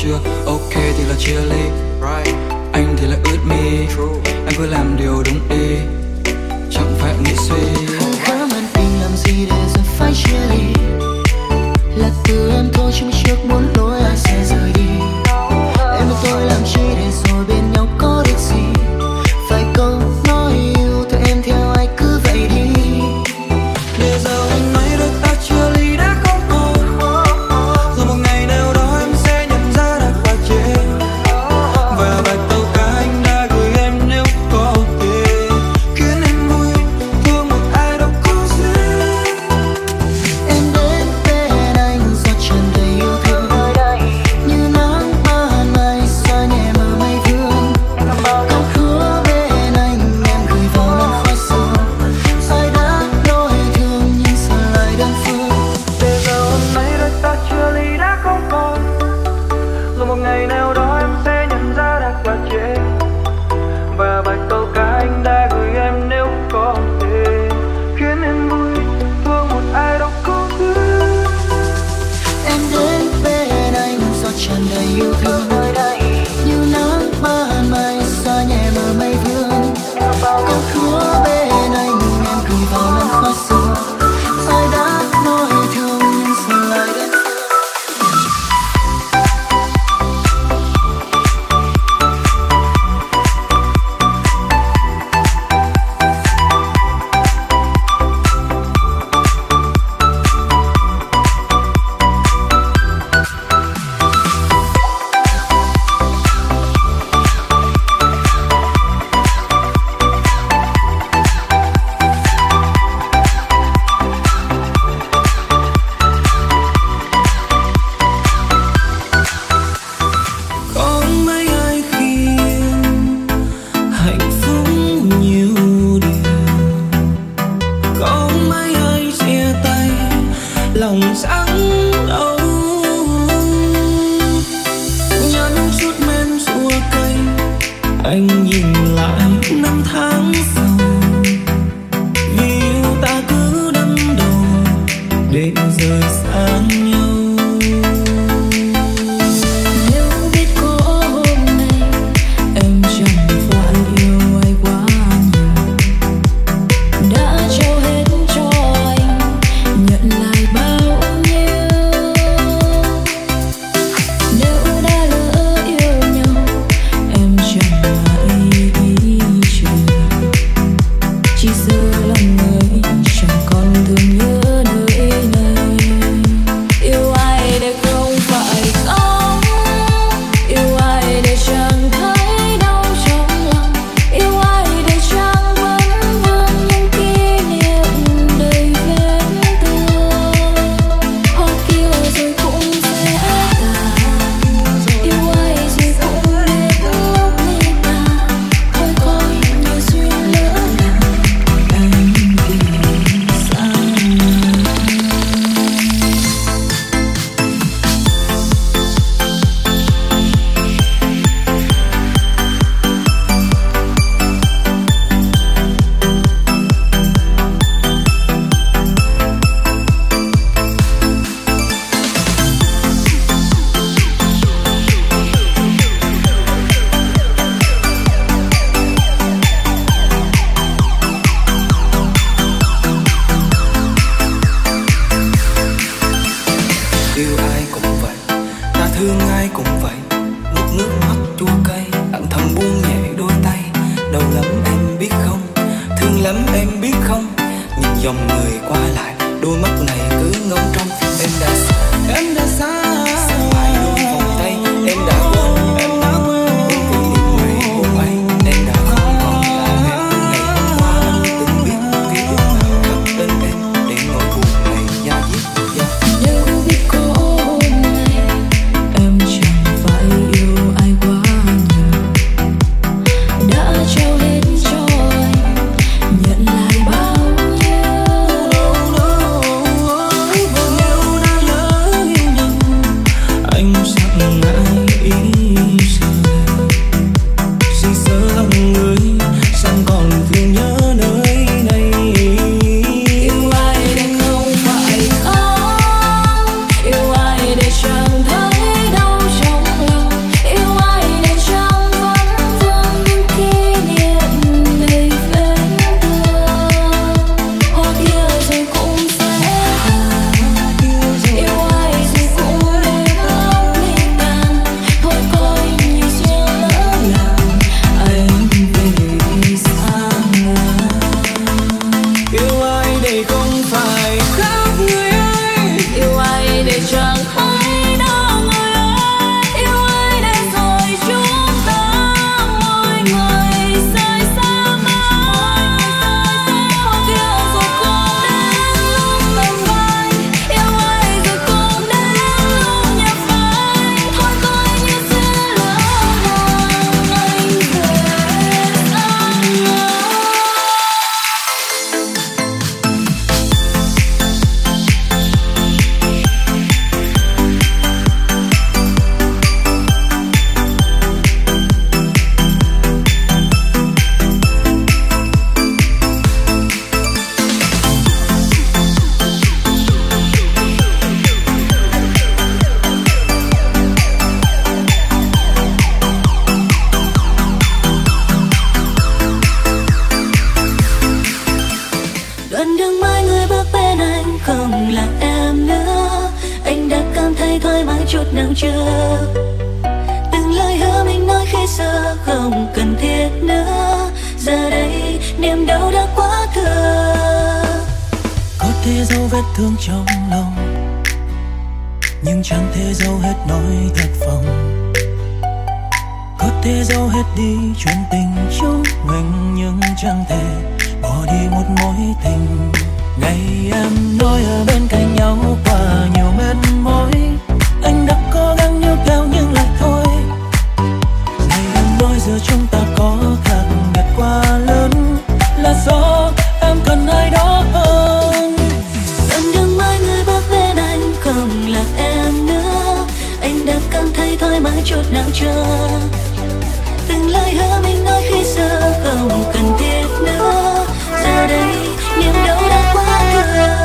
chưa? Ok thì là chia ly, anh thì là ướt mi. Em cứ làm điều đúng đi, chẳng phải nghĩ suy. Khá man tình làm gì để giờ phải chia ly. Là từ em thôi chứ trước muốn lối ai sẽ rời đi. Em và tôi làm chi để rồi bên nhau có được gì? Phải câu nói yêu thôi em theo ai cứ vậy đi. Để giờ anh nói đôi ta chia ly đã không còn. Rồi một ngày nào đó em sẽ nhận ra đã qua chế. Và bài tàu ca anh đã gửi em nếu có thể khiến em vui thương một ai đâu có dễ. Em đến bên anh do tràn đầy yêu thương. Như nắng ban mai xóa nhẹ mờ mây vương. Câu hứa bên anh em gửi vào làn khói sương. Ai đã nói thương nhưng giờ lại đơn phương. Để giờ hôm nay đôi ta chia ly đã không còn. Rồi một ngày nào đó em sẽ nhận ra đã quá trễ. Và bài câu ca anh đã gửi em nếu có thể khiến em vui thương một ai đâu có dễ. Em đến bên anh do tràn đầy yêu thương. Như nắng ban mai xóa nhẹ mờ mây vương. Câu hứa bên anh em gửi vào làn khói sương. Ai đã nói thương nhưng giờ lại đơn phương. Có mấy ai khiến hạnh phúc nhiều điều. Có mấy ai chia tay lòng chẳng đâu. Nhắn chút men chua cay anh nhìn lại năm tháng sau. Vì yêu ta cứ đâm đầu để rời xa nhau. Nếu biết có hôm nay em chẳng phải yêu ai quá nhiều, đã trao hết cho anh, nhận lại bao nhiêu. Nếu đã lỡ yêu nhau em chẳng ngại ý chuyện. Chỉ sợ lòng người chẳng còn thương nhớ nơi này. Yêu ai để không phải không, yêu ai để chẳng thấy đau trong lòng. Yêu ai để chẳng vẫn vương những kỷ niệm đầy vết thương. Hoa kia rồi cũng sẽ tàn, yêu ai rồi cũng biết lúc ly tàn. Thôi coi như duyên lỡ làng, anh thì xa. Yêu ai cũng vậy, ta thương ai cũng vậy. Nuốt nước mắt chua cay, lặng thầm buông nhẹ đôi tay. Đau lắm em biết không, thương lắm em biết không. Nhìn dòng người qua lại, đôi mắt này cứ ngóng trông. Em đã xa, em đã xa, xa phải đôi vòng tay. Em đã quên, em đã quên những kỷ niệm ngày hôm ấy. Em đã không còn là em từ ngày hôm qua. Anh từng biết ký ức nào khắc tên em để nỗi buồn này da diết. Nếu biết có hôm nay em chẳng phải yêu ai quá nhiều, đã trao hết cho anh, nhận lại bao nhiêu. Nếu đã lỡ yêu nhau anh chẳng ngại ý rời. Chỉ sợ lòng người chẳng còn thương nhớ nơi này. Yêu ai để không phải không, yêu ai để chẳng thấy đau trong lòng. chút nào chưa. Từng lời hứa mình nói khi xưa không cần thiết nữa, giờ đây niềm đau đã quá thừa. Có thể dấu vết thương trong lòng, nhưng chẳng thể dấu hết nỗi thất vọng. Có thể dấu hết đi chuyện tình chúng mình, nhưng chẳng thể bỏ đi một mối tình. Ngày em nói ở bên cạnh nhau qua nhiều mệt mỏi, anh đã cố gắng níu kéo nhưng lại thôi. Ngày em nói giữa chúng ta có khác biệt quá lớn, là do em cần ai đó hơn. Đoạn đường mai người bước bên anh không là em nữa, anh đã cảm thấy thoải mái chút nào chưa. Từng lời hứa mình nói khi xưa không cần thiết nữa, giờ đây niềm đau đã quá thừa.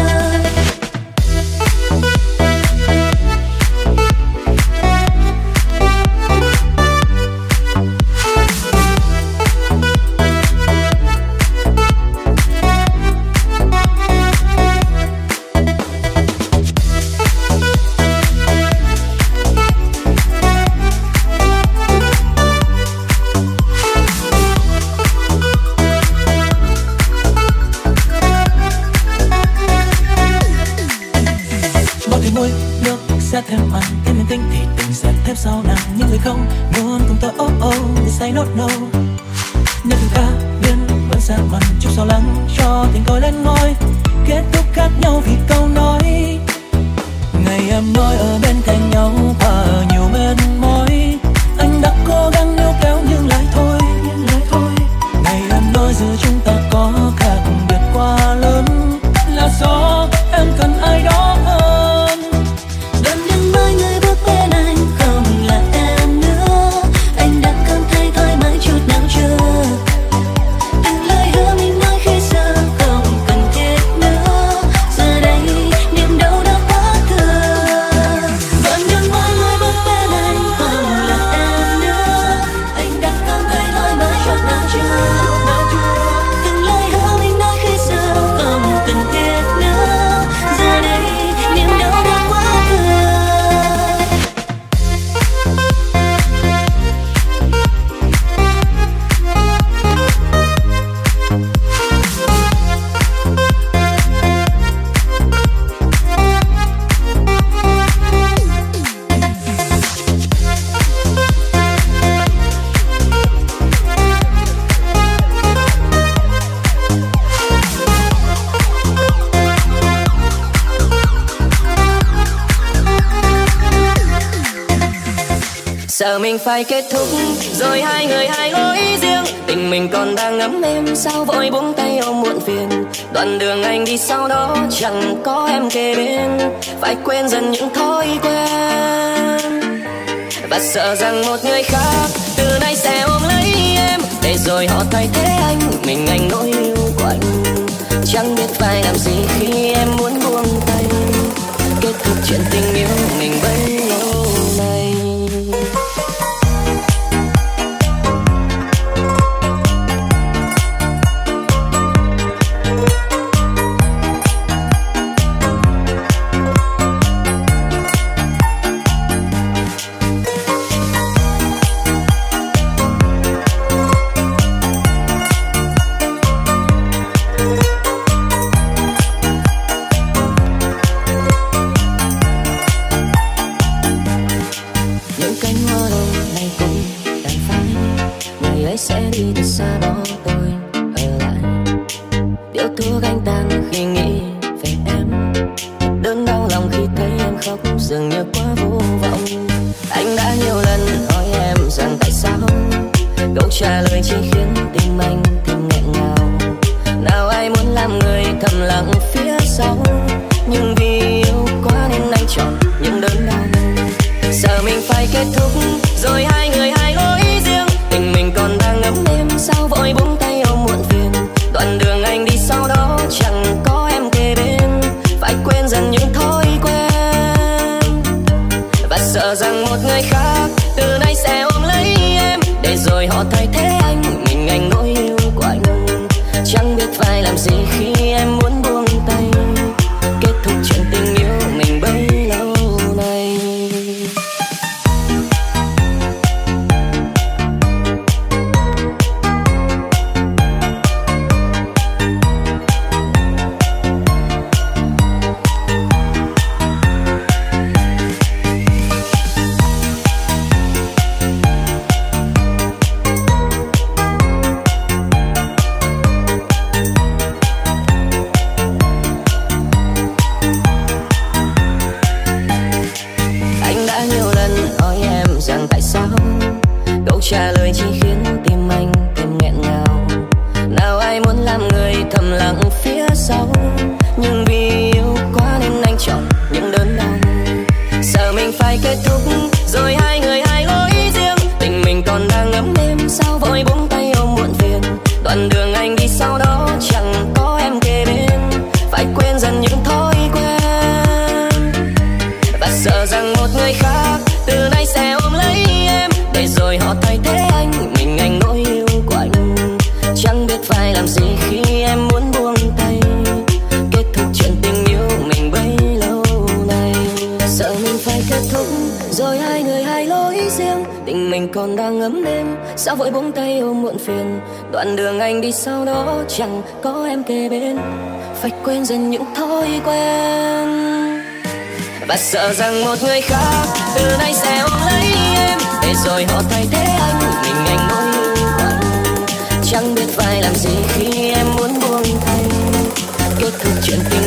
Thêm mặn, thêm miền tinh thì tình sẽ thêm sâu nặng. Những người không muốn cùng tôi oh oh để say nốt no. Nếu từng ca biến vẫn xa mặt chút sao lắng cho tình tôi lên ngôi. Kết thúc khác nhau vì câu nói. Ngày em nói ở bên cạnh nhau và nhiều mệt mỏi, anh đã cố gắng níu kéo nhưng lại thôi, nhưng lại thôi. Ngày em nói giữa chúng ta có khác biệt quá lớn, là do em cần ai đó hơn. Giờ mình phải kết thúc rồi hai người hai lối riêng, tình mình còn đang ấm êm sao vội buông tay ôm muộn phiền. Đoạn đường anh đi sau đó chẳng có em kề bên, phải quên dần những thói quen và sợ rằng một người khác từ nay sẽ ôm lấy em, để rồi họ thay thế anh, mình anh nỗi yêu của anh. Chẳng biết phải làm gì khi em muốn buông tay, kết thúc chuyện tình yêu mình bấy lâu nay. Kết thúc chuyện tình yêu mình bấy lâu nay. phải kết thúc rồi hai người hai lối riêng. Tình mình còn đang ấm êm sao vội buông tay ôm muộn phiền. Đoạn đường anh đi sau đó chẳng có em kề bên, phải quên dần những thói quen và sợ rằng một người khác từ nay sẽ ôm lấy em, để rồi họ thay thế anh, mình anh nỗi yêu của anh. Chẳng biết phải làm gì khi em muốn buông tay, kết thúc chuyện tình yêu mình bấy lâu nay. Sợ mình phải kết thúc rồi hai người hai lối riêng. Tình mình còn đang ấm êm sao vội buông tay ôm muộn phiền. Đoạn đường anh đi sau đó chẳng có em kề bên, phải quên dần những thói quen và sợ rằng một người khác từ nay sẽ ôm lấy em, để rồi họ thay thế anh, mình anh nỗi yêu của anh. Chẳng biết phải làm gì khi em muốn buông tay, kết thúc chuyện tình